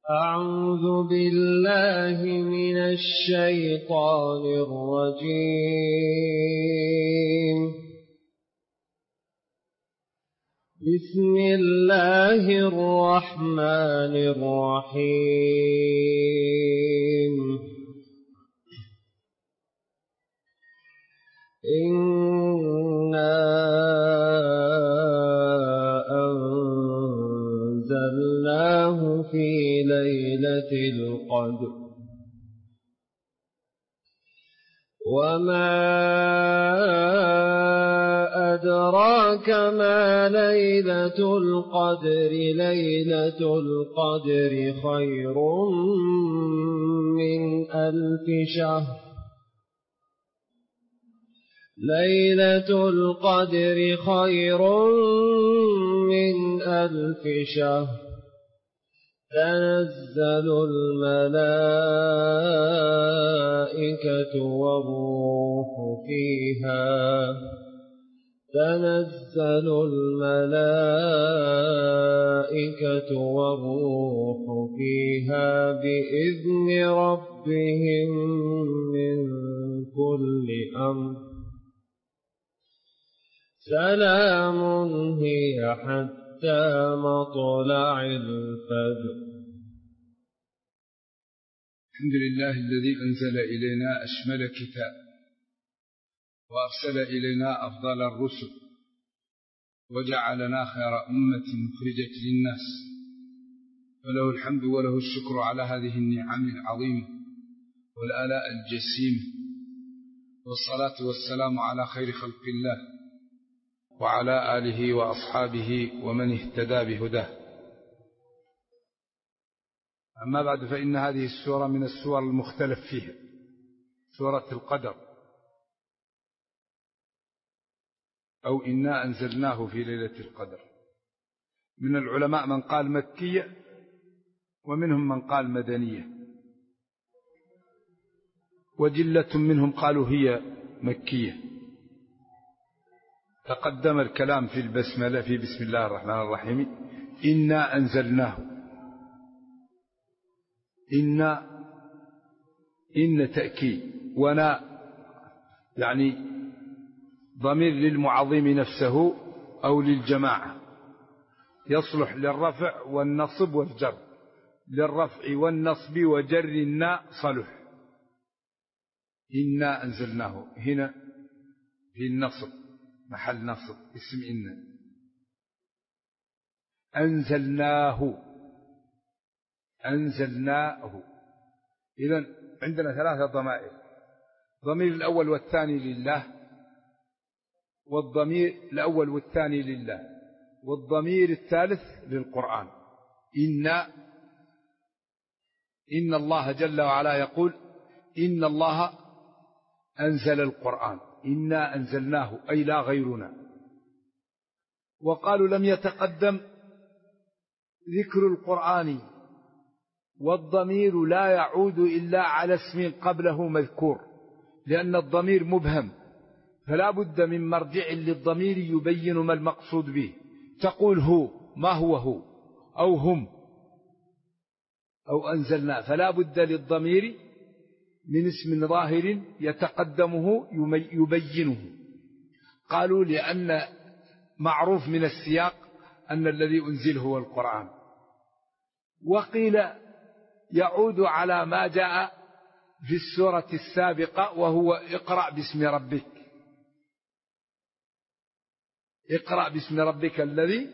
أعوذ بالله من الشيطان الرجيم. بسم الله الرحمن الرحيم. إنا أنزلناه في ليلة القدر وما أدراك ما ليلة القدر. ليلة القدر خير من 1000 شهر. ليلة القدر خير من 1000 شهر. تنزل الملائكة والروح فيها. تنزل الملائكة والروح فيها بإذن ربهم من كل أمر. سلام هي حتى مطلع الفجر. الحمد لله الذي أنزل إلينا أشمل كتاب وأرسل إلينا أفضل الرسل وجعلنا خير أمة مخرجة للناس، فله الحمد وله الشكر على هذه النعم العظيمة والآلاء الجسيمة، والصلاة والسلام على خير خلق الله وعلى آله وأصحابه ومن اهتدى بهداه. أما بعد، فإن هذه السورة من السور المختلف فيها، سورة القدر، أو إنا أنزلناه في ليلة القدر. من العلماء من قال مكية ومنهم من قال مدنية، وجلة منهم قالوا هي مكية. تقدم الكلام في البسملة في بسم الله الرحمن الرحيم. إنا أنزلناه. إن تأكيد، ونا يعني ضمير للمعظم نفسه أو للجماعة، يصلح للرفع والنصب والجر. للرفع والنصب وجر الناء صلح. إنا أنزلناه هنا في النصب، محل نصب اسم إنا. أنزلناه. إذن عندنا 3 ضمائر: الضمير الأول والثاني لله، والضمير الأول والثاني لله، والضمير الثالث للقرآن. إن الله جل وعلا يقول: إن الله أنزل القرآن. إنا أنزلناه أي لا غيرنا. وقالوا لم يتقدم ذكر القرآن والضمير لا يعود إلا على اسم قبله مذكور، لأن الضمير مبهم، فلا بد من مرجع للضمير يبين ما المقصود به. تقول هو، ما هو أو هم أو أنزلنا، فلا بد للضمير من اسم ظاهر يتقدمه يبينه. قالوا لأن معروف من السياق أن الذي أنزل هو القرآن. وقيل يعود على ما جاء في السورة السابقة، وهو اقرأ باسم ربك. اقرأ باسم ربك الذي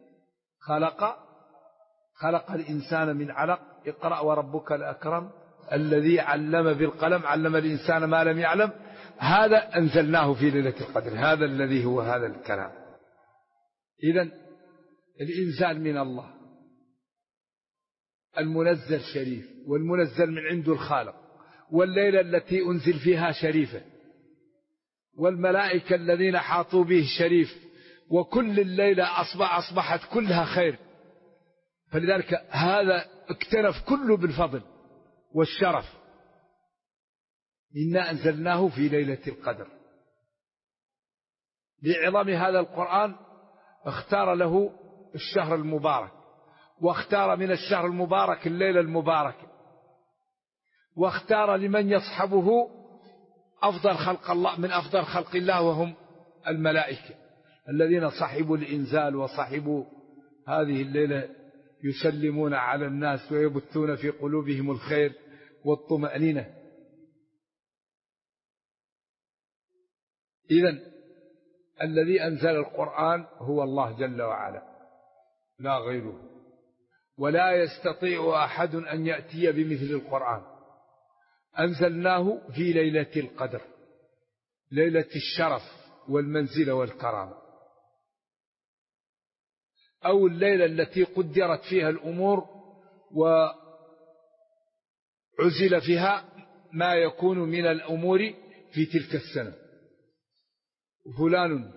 خلق الإنسان من علق. اقرأ وربك الأكرم الذي علم بالقلم علم الإنسان ما لم يعلم. هذا أنزلناه في ليلة القدر، هذا الذي هو هذا الكلام. إذن الإنزال من الله، المنزل شريف، والمنزل من عنده الخالق، والليلة التي أنزل فيها شريفة، والملائكة الذين حاطوا به شريف، وكل الليلة أصبحت كلها خير. فلذلك هذا اكترف كله بالفضل والشرف. إنا أنزلناه في ليلة القدر. لعظم هذا القرآن اختار له الشهر المبارك، واختار من الشهر المبارك الليلة المباركة، واختار لمن يصحبه أفضل خلق الله من أفضل خلق الله وهم الملائكة الذين صحبوا الإنزال وصحبوا هذه الليلة، يسلمون على الناس ويبثون في قلوبهم الخير والطمأنينة. إذن الذي أنزل القرآن هو الله جل وعلا لا غيره، ولا يستطيع أحد أن يأتي بمثل القرآن. أنزلناه في ليلة القدر، ليلة الشرف والمنزلة والكرامة، أو الليلة التي قدرت فيها الأمور وعزل فيها ما يكون من الأمور في تلك السنة. فلان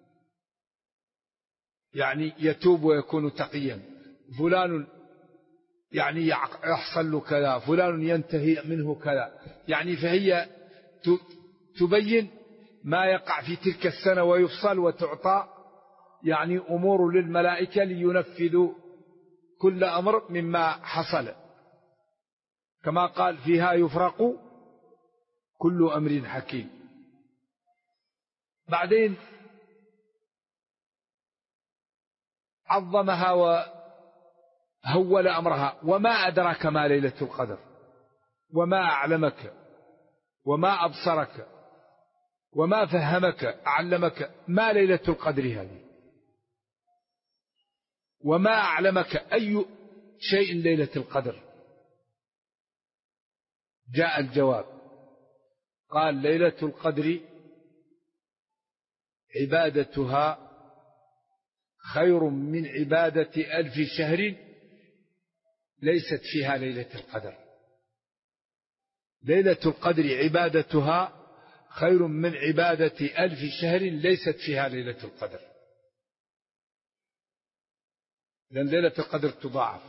يعني يتوب ويكون تقيا، فلان يعني يحصل له كذا، فلان ينتهي منه كذا، يعني فهي تبين ما يقع في تلك السنة ويفصل وتعطى يعني أمور للملائكة لينفذوا كل أمر مما حصل، كما قال فيها يفرق كل أمر حكيم. بعدين عظمها وهول أمرها. وما أدراك ما ليلة القدر، وما أعلمك، وما أبصرك، وما فهمك أعلمك ما ليلة القدر هذه، وما أعلمك أي شيء ليلة القدر. جاء الجواب قال ليلة القدر عبادتها خير من عبادة 1000 شهر ليست فيها ليلة القدر. ليلة القدر عبادتها خير من عبادة 1000 شهر ليست فيها ليلة القدر، لأن ليلة القدر تضاعف.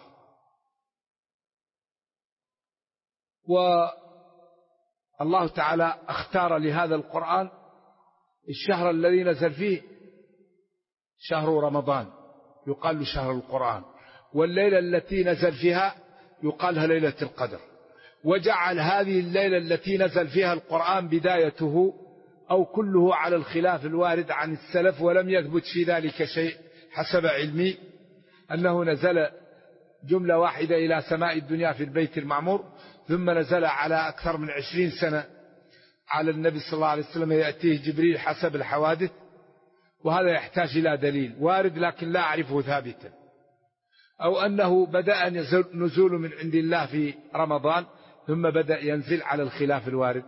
والله تعالى اختار لهذا القرآن الشهر الذي نزل فيه شهر رمضان، يقال له شهر القرآن، والليلة التي نزل فيها يقال لها ليلة القدر. وجعل هذه الليلة التي نزل فيها القرآن بدايته أو كله على الخلاف الوارد عن السلف، ولم يثبت في ذلك شيء حسب علمي، أنه نزل جملة واحدة إلى سماء الدنيا في البيت المعمور، ثم نزل على أكثر من 20 سنة على النبي صلى الله عليه وسلم يأتيه جبريل حسب الحوادث. وهذا يحتاج إلى دليل وارد لكن لا أعرفه ثابتا، أو أنه بدأ نزول من عند الله في رمضان ثم بدأ ينزل على الخلاف الوارد.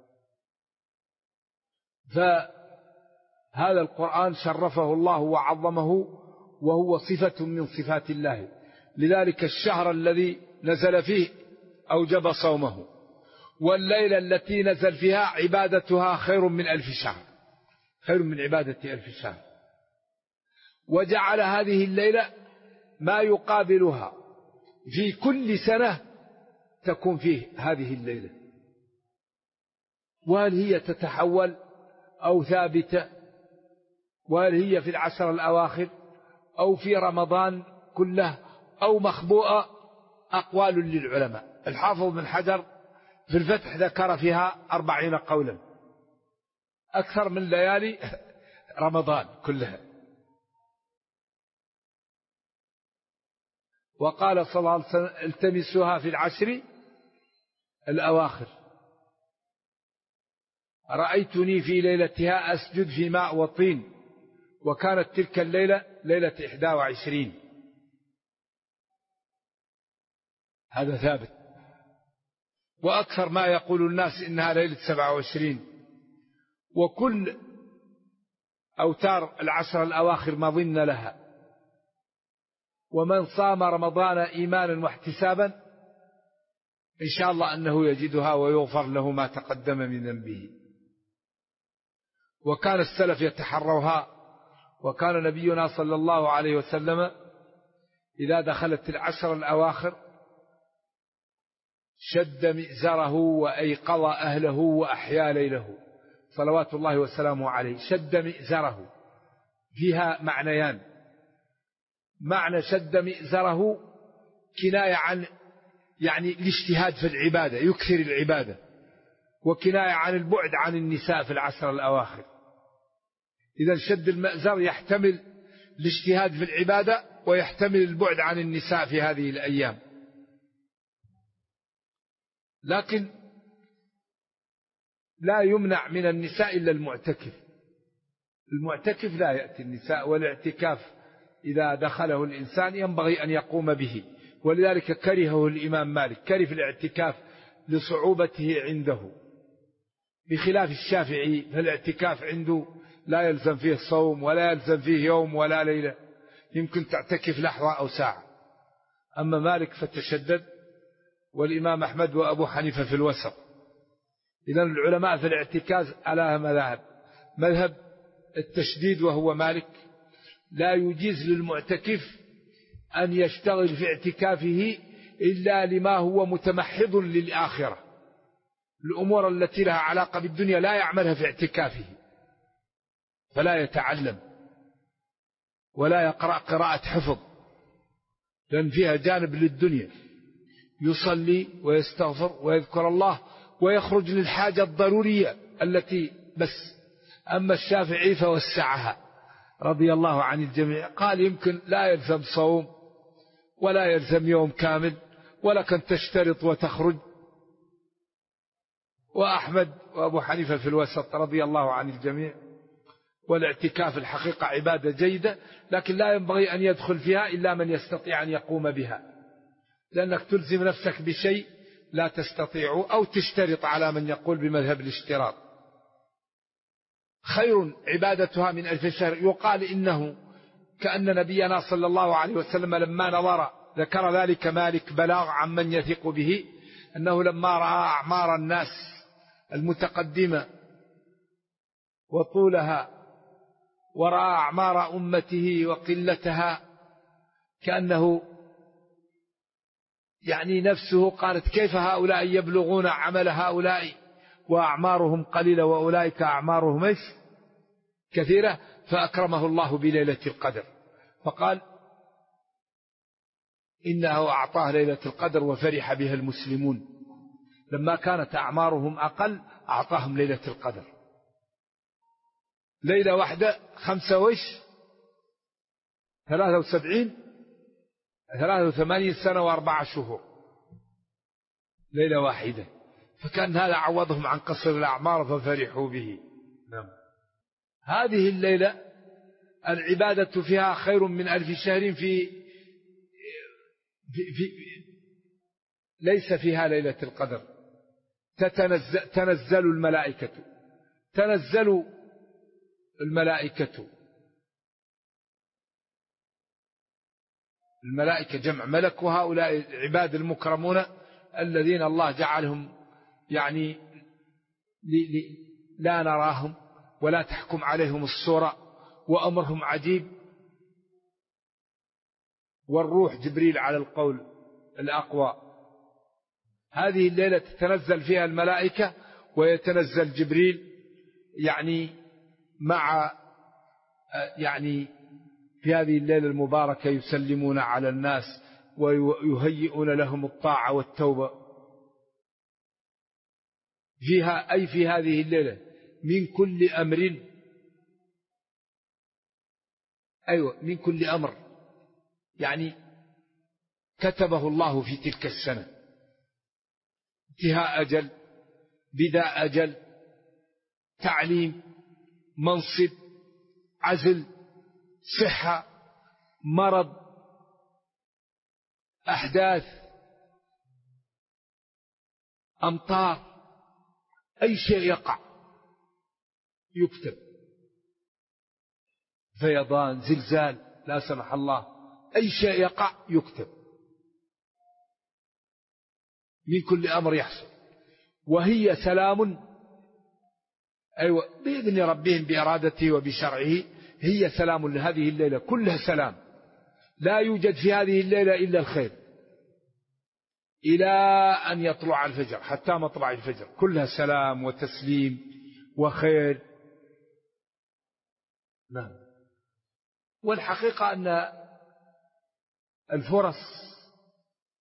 فهذا القرآن شرفه الله وعظمه، وهو صفة من صفات الله، لذلك الشهر الذي نزل فيه أوجب صومه، والليلة التي نزل فيها عبادتها خير من 1000 شهر، خير من عبادة 1000 شهر. وجعل هذه الليلة ما يقابلها في كل سنة تكون فيه هذه الليلة، وهل هي تتحول أو ثابتة، وهل هي في العشر الأواخر أو في رمضان كله أو مخبوءة، أقوال للعلماء. الحافظ بن حجر في الفتح ذكر فيها 40 قولا، أكثر من ليالي رمضان كلها. وقال صلى الله عليه وسلم التمسوها في العشر الأواخر. رأيتني في ليلتها أسجد في ماء وطين، وكانت تلك الليلة ليلة 21. هذا ثابت. وأكثر ما يقول الناس إنها ليلة 27. وكل أوتار العشر الأواخر مظن لها. ومن صام رمضان إيمانا واحتسابا إن شاء الله أنه يجدها ويغفر له ما تقدم من ذنبه. وكان السلف يتحروها، وكان نبينا صلى الله عليه وسلم إذا دخلت العشر الأواخر شد مئزره وأيقظ أهله وأحيا ليله صلوات الله وسلامه عليه. شد مئزره فيها معنيان: معنى شد مئزره كناية عن يعني الاجتهاد في العبادة، يكثر العبادة، وكناية عن البعد عن النساء في العشر الأواخر. إذا شد المأزر يحتمل الاجتهاد في العبادة ويحتمل البعد عن النساء في هذه الأيام. لكن لا يمنع من النساء إلا المعتكف. المعتكف لا يأتي النساء، والاعتكاف إذا دخله الإنسان ينبغي أن يقوم به، ولذلك كرهه الإمام مالك، كره الاعتكاف لصعوبته عنده، بخلاف الشافعي فالاعتكاف عنده لا يلزم فيه صوم ولا يلزم فيه يوم ولا ليلة، يمكن تعتكف لحظة أو ساعة. أما مالك فتشدد، والإمام أحمد وأبو حنيفة في الوسط. إذن العلماء في الاعتكاف على مذاهب: مذهب التشديد وهو مالك، لا يجيز للمعتكف أن يشتغل في اعتكافه إلا لما هو متمحض للآخرة، الأمور التي لها علاقة بالدنيا لا يعملها في اعتكافه، فلا يتعلم ولا يقرأ قراءة حفظ، لأن فيها جانب للدنيا، يصلي ويستغفر ويذكر الله ويخرج للحاجة الضرورية التي بس. أما الشافعي فوسعها رضي الله عن الجميع، قال يمكن لا يلزم صوم ولا يلزم يوم كامل، ولكن تشترط وتخرج. وأحمد وأبو حنيفة في الوسط رضي الله عن الجميع. والاعتكاف الحقيقة عبادة جيدة، لكن لا ينبغي أن يدخل فيها إلا من يستطيع أن يقوم بها، لأنك تلزم نفسك بشيء لا تستطيع، أو تشترط على من يقول بمذهب الاشتراط. خير عبادتها من 1000 شهر. يقال إنه كأن نبينا صلى الله عليه وسلم لما نظر، ذكر ذلك مالك بلاغ عمن يثق به، أنه لما رأى أعمار الناس المتقدمة وطولها، ورأى أعمار أمته وقلتها، كأنه يعني نفسه قالت كيف هؤلاء يبلغون عمل هؤلاء وأعمارهم قليلة وأولئك أعمارهم كثيرة، فأكرمه الله بليلة القدر، فقال إنه أعطاه ليلة القدر وفرح بها المسلمون، لما كانت أعمارهم أقل أعطاهم ليلة القدر. ليلة واحدة 83 سنة و4 شهور، ليلة واحدة، فكان هذا عوضهم عن قصر الأعمار ففرحوا به. نعم. هذه الليلة العبادة فيها خير من 1000 شهر ليس فيها ليلة القدر. تنزل الملائكة جمع ملك، وهؤلاء العباد المكرمون الذين الله جعلهم يعني لا نراهم ولا تحكم عليهم الصورة، وأمرهم عجيب، والروح جبريل على القول الأقوى. هذه الليلة تتنزل فيها الملائكة ويتنزل جبريل يعني في هذه الليلة المباركة يسلمون على الناس ويهيئون لهم الطاعة والتوبة فيها، أي في هذه الليلة من كل أمر يعني كتبه الله في تلك السنة، انتهاء أجل، بداء أجل، تعليم، منصب، عزل، صحة، مرض، أحداث، أمطار، أي شيء يقع يكتب، فيضان، زلزال، لا سمح الله، أي شيء يقع يكتب من كل أمر يحصل. وهي سلام، بإذن ربهم بإرادته وبشرعه، هي سلام لهذه الليلة، كلها سلام، لا يوجد في هذه الليلة إلا الخير إلى أن يطلع الفجر، حتى مطلع الفجر كلها سلام وتسليم وخير. نعم. والحقيقة أن الفرص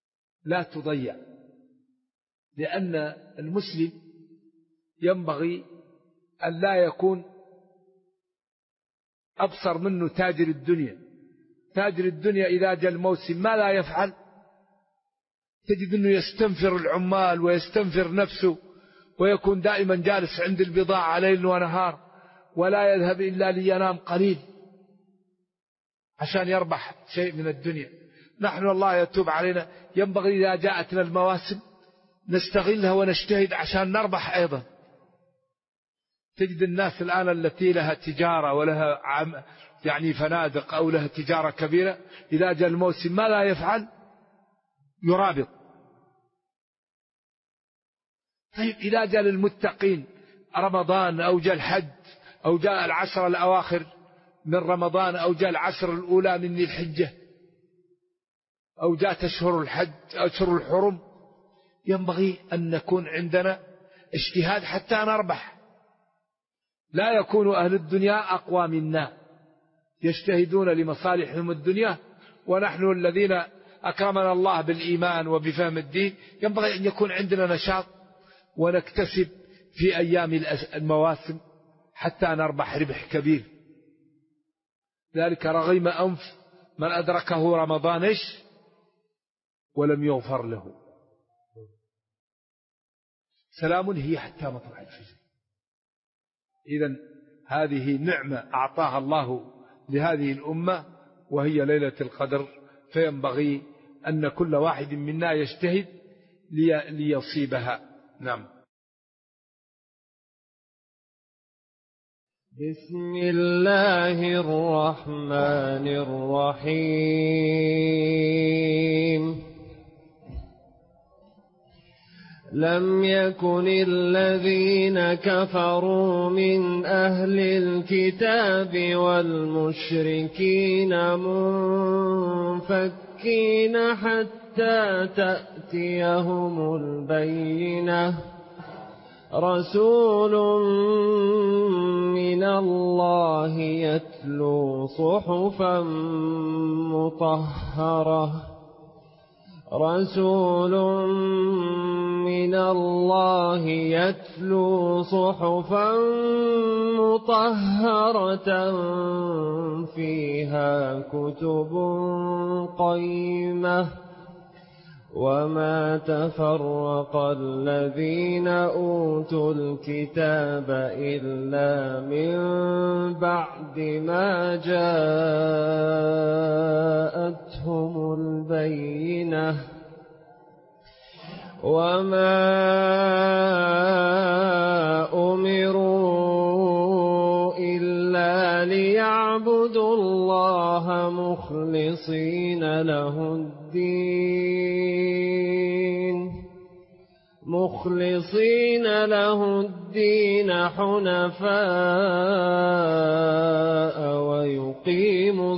لا تضيع، لأن المسلم ينبغي أن لا يكون أبصر منه تاجر الدنيا. تاجر الدنيا إذا جاء الموسم ما لا يفعل؟ تجد أنه يستنفر العمال ويستنفر نفسه، ويكون دائما جالس عند البضاعة ليل ونهار، ولا يذهب إلا لينام قليل عشان يربح شيء من الدنيا. نحن الله يتوب علينا، ينبغي إذا جاءتنا المواسم نستغلها ونجتهد عشان نربح أيضا. تجد الناس الآن التي لها تجارة ولها يعني فنادق أو لها تجارة كبيرة، إذا جاء الموسم ما لا يفعل؟ يرابط. طيب إذا جاء للمتقين رمضان أو جاء الحج أو جاء العشر الأواخر من رمضان أو جاء العشر الأولى من ذي الحجة أو جاءت أشهر الحج أشهر الحرم، ينبغي أن نكون عندنا اجتهاد حتى نربح. لا يكون أهل الدنيا أقوى منا يجتهدون لمصالحهم الدنيا، ونحن الذين أكرمنا الله بالإيمان وبفهم الدين ينبغي أن يكون عندنا نشاط ونكتسب في أيام المواسم حتى نربح ربح كبير. ذلك رغم أنف من أدركه رمضان ولم يغفر له. سلام هي حتى مطلع الفجر. إذن هذه نعمة أعطاها الله لهذه الأمة وهي ليلة القدر، فينبغي أن كل واحد منا يجتهد ليصيبها. نعم. بسم الله الرحمن الرحيم. لم يكن الذين كفروا من أهل الكتاب والمشركين منفكين حتى تأتيهم البينة. رسول من الله يتلو صحفا مطهرة. رسول من الله يتلو صحفا مطهرة فيها كتب قيمة. وما تفرق الذين أوتوا الكتاب إلا من بعد ما جاءتهم البينة. وما أمروا إلا ليعبدوا الله مخلصين له الدين حنفاء ويقيموا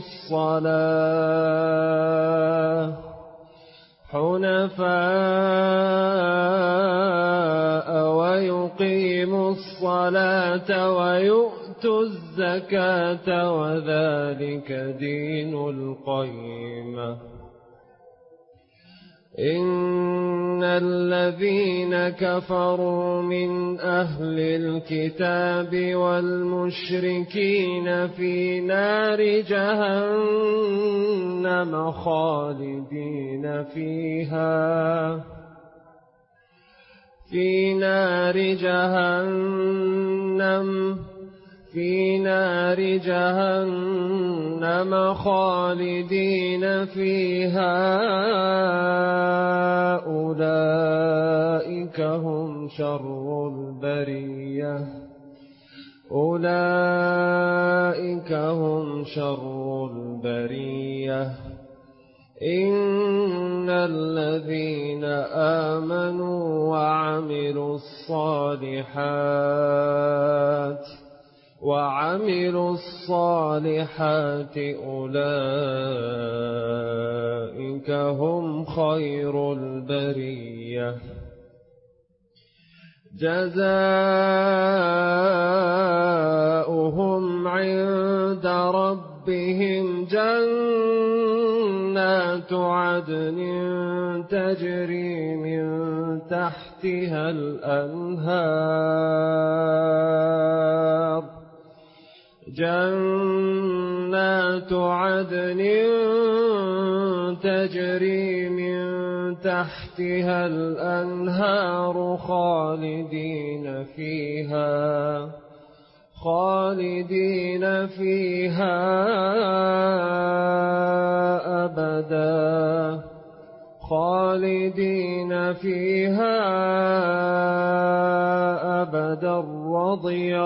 الصلاة ويؤتوا الزكاة وذلك دين القيمة. إن الذين كفروا من أهل الكتاب والمشركين في نار جهنم خالدين فيها. في نار جهنم خالدين فيها. أولئك هم شر البرية. إن الذين آمنوا وعملوا الصالحات أولئك هم خير البرية. جزاؤهم عند ربهم ربهم جنات عدن تجري من تحتها الأنهار جنات عدن تجري من تحتها الأنهار خالدين فيها أبدا رضي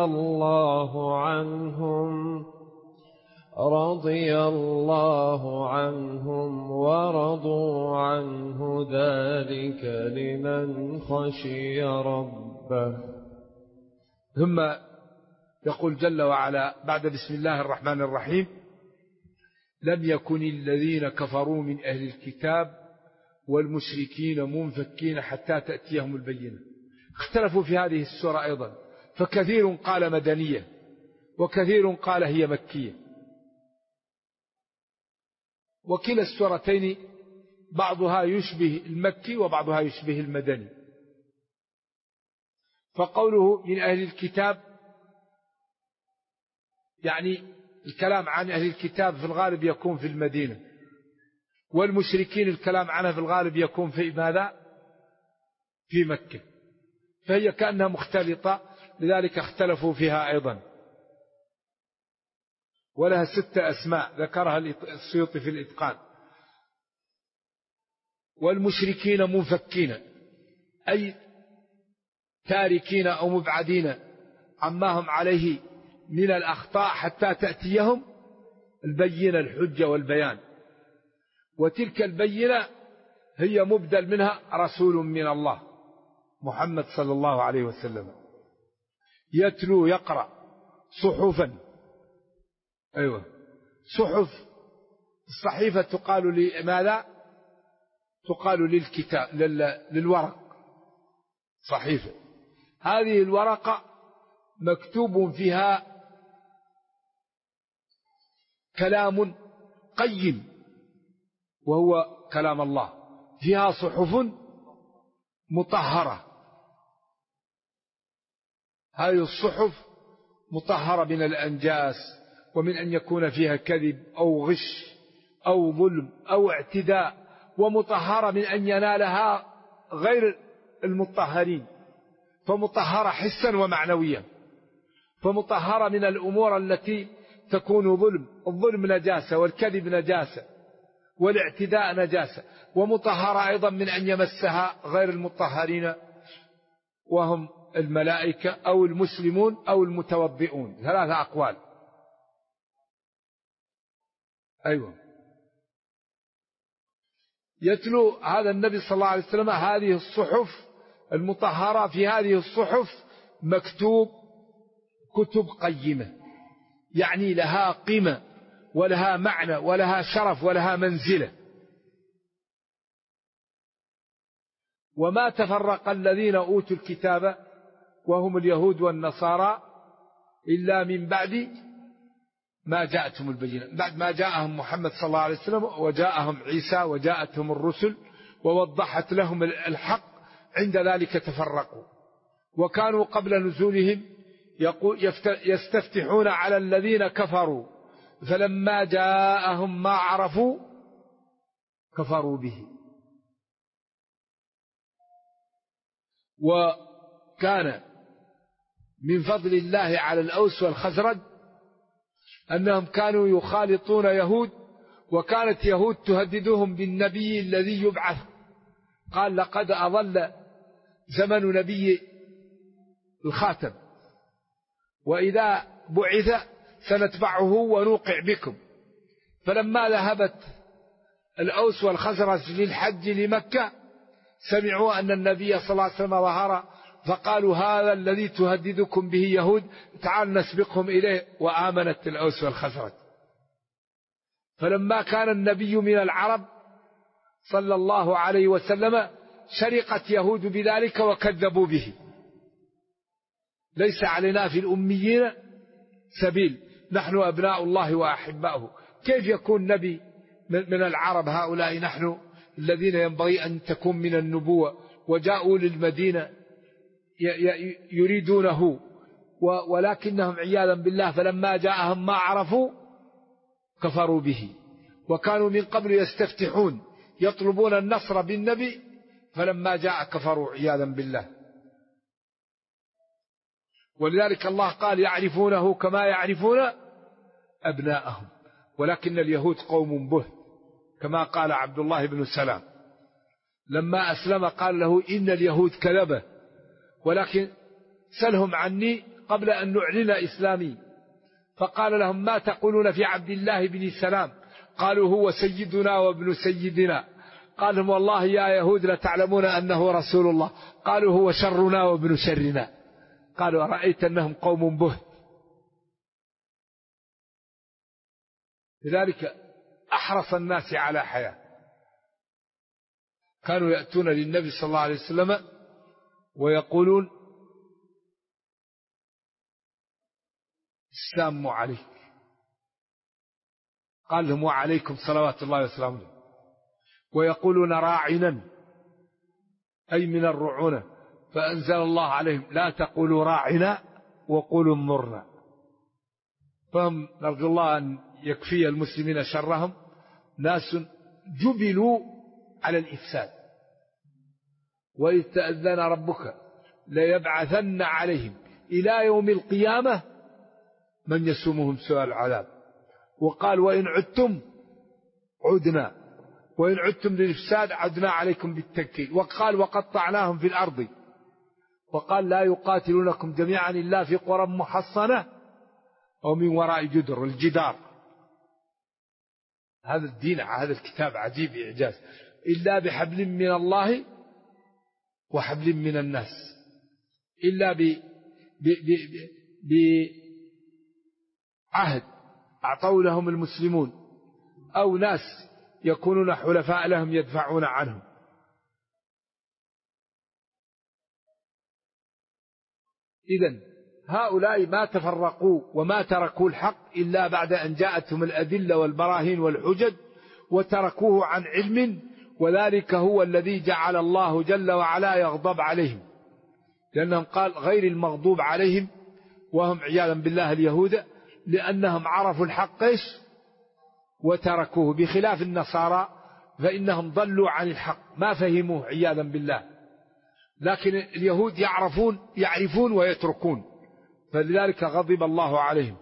الله عنهم ورضوا عنه ذلك لمن خشي ربه. ثم يقول جل وعلا بعد بسم الله الرحمن الرحيم: لم يكن الذين كفروا من أهل الكتاب والمشركين منفكين حتى تأتيهم البينة. اختلفوا في هذه السورة أيضا، فكثير قال مدنية وكثير قال هي مكية، وكلا السورتين بعضها يشبه المكي وبعضها يشبه المدني. فقوله من أهل الكتاب يعني الكلام عن أهل الكتاب في الغالب يكون في المدينة، والمشركين الكلام عنها في الغالب يكون في ماذا؟ في مكة، فهي كأنها مختلطة، لذلك اختلفوا فيها أيضا. ولها 6 أسماء ذكرها السيوطي في الإتقان. والمشركين منفكين أي تاركين أو مبعدين عما هم عليه من الأخطاء حتى تأتيهم البينة، الحجة والبيان. وتلك البينة هي مبدل منها رسول من الله محمد صلى الله عليه وسلم يتلو يقرأ صحفا. أيوة، صحف. الصحيفة تقال لماذا؟ تقال للكتاب، للورق صحيفة. هذه الورقة مكتوب فيها كلام قيم وهو كلام الله، فيها صحف مطهرة. هذه الصحف مطهرة من الأنجاس ومن أن يكون فيها كذب أو غش أو ظلم أو اعتداء، ومطهرة من أن ينالها غير المطهرين، فمطهرة حسا ومعنويا، فمطهرة من الأمور التي تكون ظلم. الظلم نجاسة، والكذب نجاسة، والاعتداء نجاسة، ومطهرة أيضا من أن يمسها غير المطهرين وهم الملائكة أو المسلمون أو المتوضئون. 3 أقوال. أيوة. يتلو هذا النبي صلى الله عليه وسلم هذه الصحف المطهرة. في هذه الصحف مكتوب كتب قيمة، يعني لها قيمة ولها معنى ولها شرف ولها منزلة. وما تفرق الذين أوتوا الكتاب وهم اليهود والنصارى إلا من بعد ما جاءتهم البينة، بعد ما جاءهم محمد صلى الله عليه وسلم وجاءهم عيسى وجاءتهم الرسل ووضحت لهم الحق، عند ذلك تفرقوا. وكانوا قبل نزولهم يستفتحون على الذين كفروا، فلما جاءهم ما عرفوا كفروا به. وكان من فضل الله على الأوس والخزرج أنهم كانوا يخالطون يهود، وكانت يهود تهددهم بالنبي الذي يبعث. قال: لقد أضل زمن نبي الخاتم، وإذا بعث سنتبعه ونوقع بكم. فلما ذهبت الأوس والخزرج للحج لمكة سمعوا أن النبي صلى الله عليه وسلم ظهر، فقالوا: هذا الذي تهددكم به يهود، تعال نسبقهم إليه. وآمنت الأوس والخزرج. فلما كان النبي من العرب صلى الله عليه وسلم شرقت يهود بذلك وكذبوا به. ليس علينا في الأميين سبيل، نحن أبناء الله وأحباؤه. كيف يكون نبي من العرب هؤلاء نحن الذين ينبغي أن تكون من النبوة، وجاءوا للمدينة يريدونه، ولكنهم عياذا بالله فلما جاءهم ما عرفوا كفروا به، وكانوا من قبل يستفتحون يطلبون النصر بالنبي، فلما جاء كفروا عياذا بالله. ولذلك الله قال يعرفونه كما يعرفون أبناءهم، ولكن اليهود قوم به، كما قال عبد الله بن سلام لما أسلم قال له إن اليهود كذبة، ولكن سلهم عني قبل أن نعلن إسلامي. فقال لهم ما تقولون في عبد الله بن سلام؟ قالوا هو سيدنا وابن سيدنا. قال لهم والله يا يهود لتعلمون أنه رسول الله. قالوا هو شرنا وابن شرنا. قالوا رأيت أنهم قوم به. لذلك أحرص الناس على حياة، كانوا يأتون للنبي صلى الله عليه وسلم ويقولون السلام عليك، قال لهم وعليكم صلوات الله وسلامه. ويقولون راعنا أي من الرعونة، فأنزل الله عليهم لا تقولوا راعنا وقولوا انظرنا. فهم نرجو الله أن يكفي المسلمين شرهم، ناس جبلوا على الإفساد. وإذ تأذن ربك ليبعثن عليهم إلى يوم القيامة من يسومهم سوء العذاب. وقال وإن عدتم عدنا، وإن عدتم للإفساد عدنا عليكم بالتنكيل. وقال وقطعناهم في الأرض. وقال لا يقاتلونكم جميعا إلا في قرى محصنة أو من وراء جدر، الجدار. هذا الدين، هذا الكتاب عجيب إعجاز. إلا بحبل من الله وحبل من الناس، إلا بعهد أعطوا لهم المسلمون أو ناس يكونون حلفاء لهم يدفعون عنهم. إذن هؤلاء ما تفرقوا وما تركوا الحق إلا بعد أن جاءتهم الأدلة والبراهين والحجج، وتركوه عن علم، وذلك هو الذي جعل الله جل وعلا يغضب عليهم، لأنهم قال غير المغضوب عليهم، وهم عياذا بالله اليهود، لأنهم عرفوا الحق وتركوه، بخلاف النصارى فإنهم ضلوا عن الحق ما فهموه عياذا بالله. لكن اليهود يعرفون ويتركون، فلذلك غضب الله عليهم.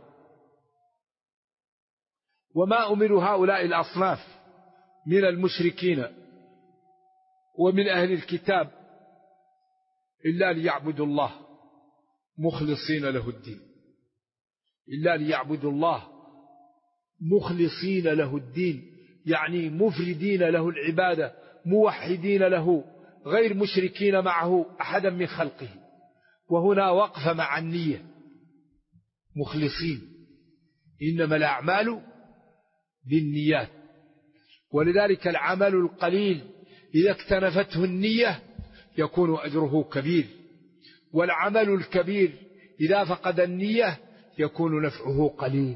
وما أمروا هؤلاء الأصناف من المشركين ومن أهل الكتاب إلا ليعبدوا الله مخلصين له الدين، إلا ليعبدوا الله مخلصين له الدين، يعني مفردين له العبادة، موحدين له، غير مشركين معه أحدا من خلقه. وهنا وقف مع النية، مخلصين، إنما الأعمال بالنيات. ولذلك العمل القليل إذا اكتنفته النية يكون أجره كبير، والعمل الكبير إذا فقد النية يكون نفعه قليل.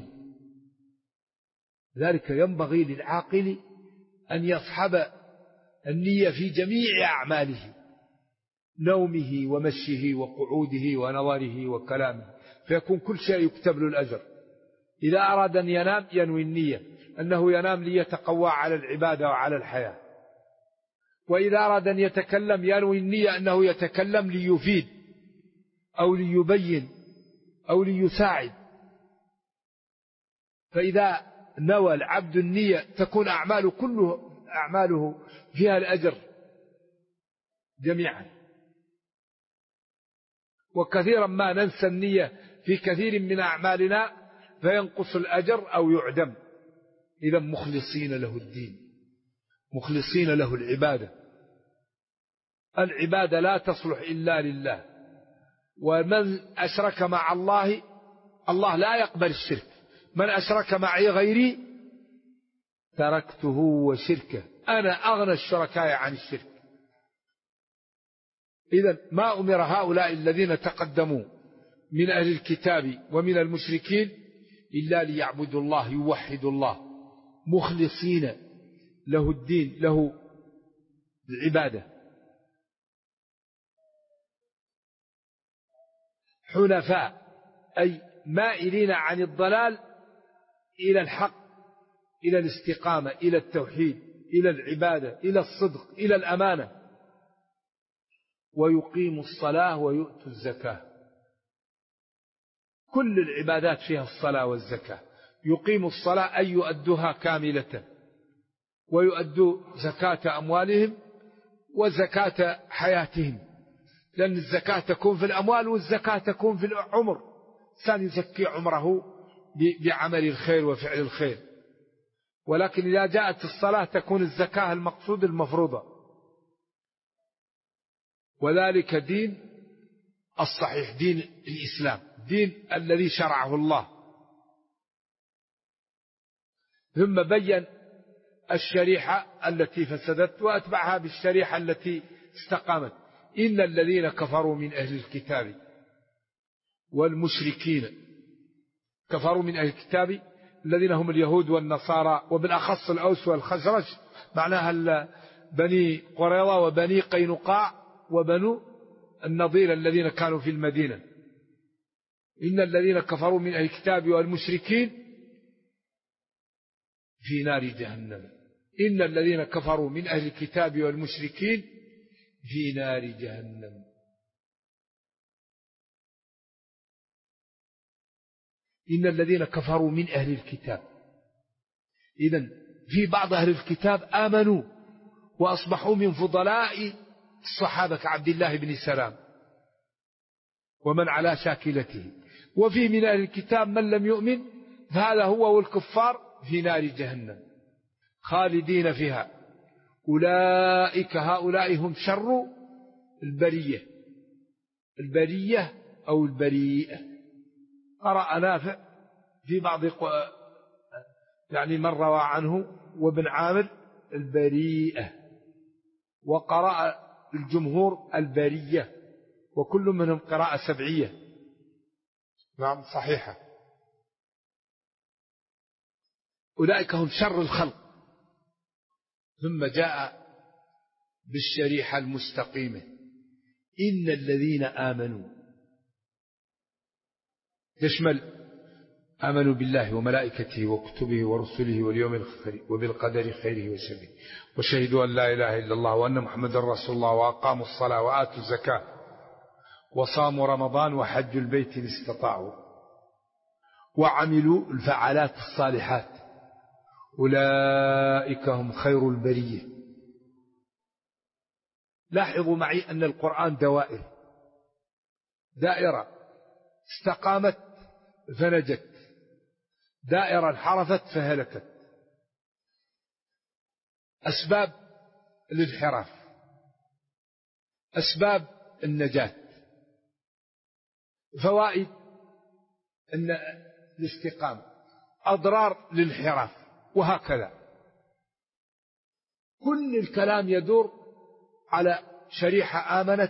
لذلك ينبغي للعاقل أن يصحب النية في جميع أعماله، نومه ومشيه وقعوده ونظره وكلامه، فيكون كل شيء يكتب له الأجر. إذا أراد أن ينام ينوي النية أنه ينام ليتقوى على العبادة وعلى الحياة. وإذا أراد أن يتكلم ينوي النية أنه يتكلم ليفيد أو ليبين أو ليساعد. فإذا نوى العبد النية تكون أعماله فيها الأجر جميعا. وكثيرا ما ننسى النية في كثير من أعمالنا فينقص الأجر أو يعدم. إذا مخلصين له الدين، مخلصين له العبادة. العبادة لا تصلح إلا لله، ومن أشرك مع الله، الله لا يقبل الشرك. من أشرك معي غيري تركته وشركه، أنا أغنى الشركاء عن الشرك. إذن ما أمر هؤلاء الذين تقدموا من أهل الكتاب ومن المشركين إلا ليعبدوا الله، يوحدوا الله مخلصين له الدين، له العبادة، حنفاء أي مائلين عن الضلال إلى الحق، إلى الاستقامة، إلى التوحيد، إلى العبادة، إلى الصدق، إلى الأمانة، ويقيموا الصلاة ويؤتوا الزكاة. كل العبادات فيها الصلاة والزكاة. يقيموا الصلاة أي يؤدوها كاملة، ويؤدوا زكاة أموالهم وزكاة حياتهم، لأن الزكاة تكون في الأموال والزكاة تكون في العمر. إنسان يزكي عمره بعمل الخير وفعل الخير، ولكن إذا جاءت الصلاة تكون الزكاة المقصود المفروضة. وذلك دين الصحيح، دين الإسلام، دين الذي شرعه الله. ثم بين الشريحة التي فسدت وأتبعها بالشريحة التي استقامت. إن الذين كفروا من أهل الكتاب والمشركين، كفروا من أهل الكتاب الذين هم اليهود والنصارى، وبالأخص الأوس والخزرج، معناها بني قريظة وبني قينقاع وبنو النضير الذين كانوا في المدينة. إن الذين كفروا من أهل الكتاب والمشركين في نار جهنم. إن الذين كفروا من أهل الكتاب والمشركين في نار جهنم. إن الذين كفروا من أهل الكتاب، إذن في بعض أهل الكتاب آمنوا وأصبحوا من فضلاء الصحابة كعبد الله بن سلام ومن على شاكلته. وفي من أهل الكتاب من لم يؤمن، فهذا هو والكفار في نار جهنم خالدين فيها. أولئك هؤلاء هم شر البرية. البرية أو البريئة. قرأ نافع في بعض يعني من روى عنه وابن عامر البريئة، وقرأ الجمهور البرية، وكل منهم قراءة سبعية. نعم صحيحة. أولئك هم شر الخلق. ثم جاء بالشريحة المستقيمة. إن الذين آمنوا تشمل آمنوا بالله وملائكته وكتبه ورسله واليوم الآخر وبالقدر خيره وشره، وشهدوا أن لا إله إلا الله وأن محمد رسول الله، وأقاموا الصلاة وآتوا الزكاة وصاموا رمضان وحجوا البيت إن استطاعوا، وعملوا الفعالات الصالحات. أولئك هم خير البرية. لاحظوا معي أن القرآن دوائر. دائرة استقامت فنجت، دائرة انحرفت فهلكت. أسباب الانحراف، أسباب النجاة، فوائد الاستقامة، أضرار الانحراف، وهكذا. كل الكلام يدور على شريحة آمنت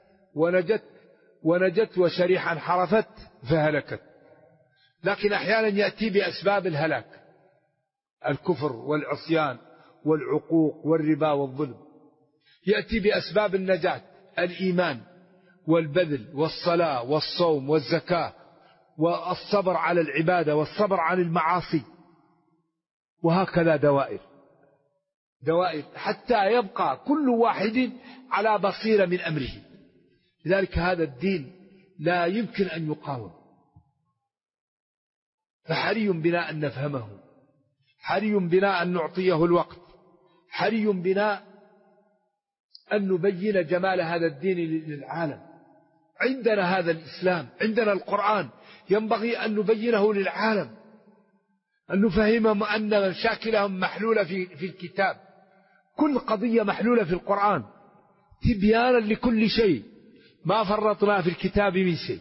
ونجت وشريحة انحرفت فهلكت. لكن أحيانا يأتي بأسباب الهلاك، الكفر والعصيان والعقوق والربا والظلم. يأتي بأسباب النجاة، الإيمان والبذل والصلاة والصوم والزكاة والصبر على العبادة والصبر عن المعاصي، وهكذا دوائر حتى يبقى كل واحد على بصيرة من أمره. لذلك هذا الدين لا يمكن أن يقاوم، فحري بنا أن نفهمه، حري بنا أن نعطيه الوقت، حري بنا أن نبين جمال هذا الدين للعالم. عندنا هذا الإسلام، عندنا القرآن، ينبغي أن نبينه للعالم، أن نفهمهم أن مشاكلهم محلولة في الكتاب. كل قضية محلولة في القرآن تبيانا لكل شيء، ما فرطنا في الكتاب من شيء.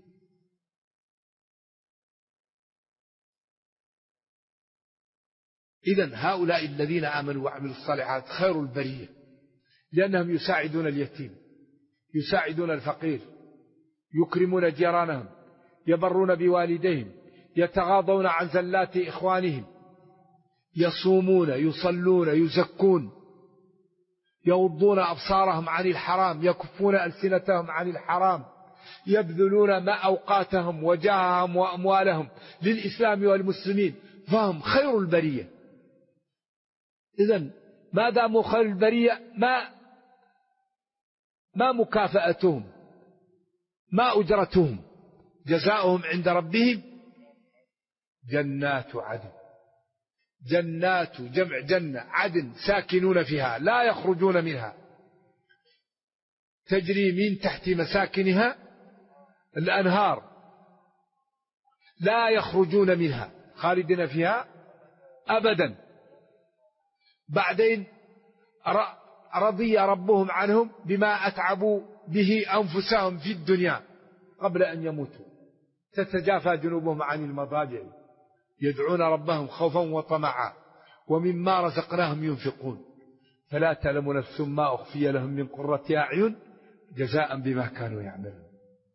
إذن هؤلاء الذين آمنوا وعملوا الصالحات خير البرية، لأنهم يساعدون اليتيم، يساعدون الفقير، يكرمون جيرانهم، يبرون بوالديهم، يتغاضون عن زلات إخوانهم، يصومون يصلون يزكون، يغضون أبصارهم عن الحرام، يكفون ألسنتهم عن الحرام، يبذلون ما أوقاتهم وجاههم وأموالهم للإسلام والمسلمين، فهم خير البرية. إذن ما داموا خير البرية ما مكافأتهم، ما أجرتهم، جزاؤهم عند ربهم جنات عدن. جنات جمع جنة، عدن ساكنون فيها لا يخرجون منها، تجري من تحت مساكنها الأنهار لا يخرجون منها خالدين فيها أبدا. بعدين رضي ربهم عنهم بما أتعبوا به أنفسهم في الدنيا قبل أن يموتوا، تتجافى جنوبهم عن المضاجع يدعون ربهم خوفا وطمعا ومما رزقناهم ينفقون، فلا تعلم نفس ما أخفي لهم من قرة أعين جزاء بما كانوا يعملون.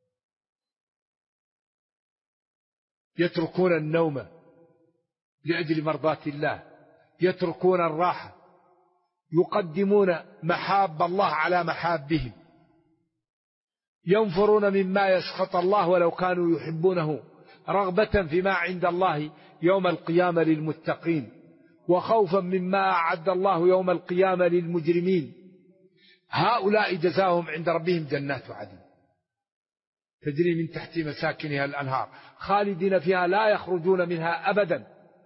يتركون النوم لأجل مرضاة الله، يتركون الراحة، يقدمون محاب الله على محابهم، ينفرون مما يسخط الله ولو كانوا يحبونه رغبة فيما عند الله يوم القيامة للمتقين، وخوفا مما أعد الله يوم القيامة للمجرمين. هؤلاء جزاهم عند ربهم جنات عدن تجري من تحت مساكنها الأنهار خالدين فيها لا يخرجون منها أبدا.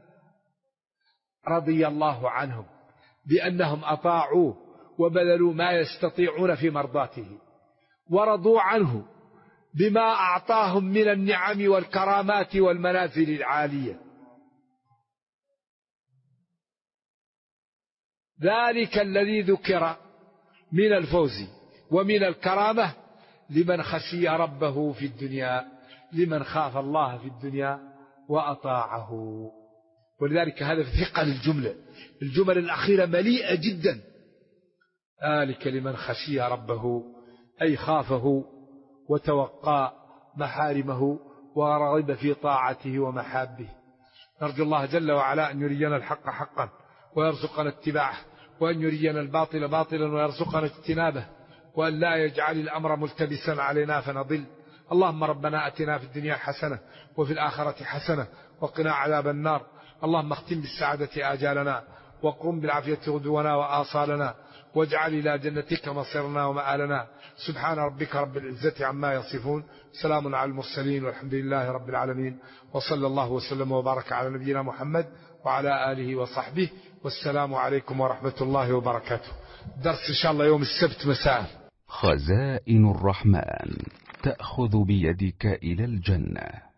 رضي الله عنهم بأنهم أطاعوه وبذلوا ما يستطيعون في مرضاته، ورضوا عنه بما أعطاهم من النعم والكرامات والمنازل العالية. ذلك الذي ذكر من الفوز ومن الكرامة لمن خشي ربه في الدنيا، لمن خاف الله في الدنيا وأطاعه. ولذلك هذا في ثقل الجمل الأخيرة مليئة جدا. ذلك لمن خشي ربه أي خافه وتوقى محارمه ورغب في طاعته ومحابه. نرجو الله جل وعلا أن يرينا الحق حقا ويرزقنا اتباعه، وأن يرينا الباطل باطلا ويرزقنا اجتنابه، وأن لا يجعل الأمر ملتبسا علينا فنضل. اللهم ربنا أتنا في الدنيا حسنة وفي الآخرة حسنة وقنا عذاب النار. اللهم اختم بالسعادة آجالنا وقم بالعافية غدونا وآصالنا، واجعل إلى جنتك مصيرنا ومآلنا. سبحان ربك رب العزة عما يصفون، سلام على المرسلين والحمد لله رب العالمين، وصلى الله وسلم وبارك على نبينا محمد وعلى آله وصحبه، والسلام عليكم ورحمة الله وبركاته. درس إن شاء الله يوم السبت مساء. خزائن الرحمن تأخذ بيدك إلى الجنة.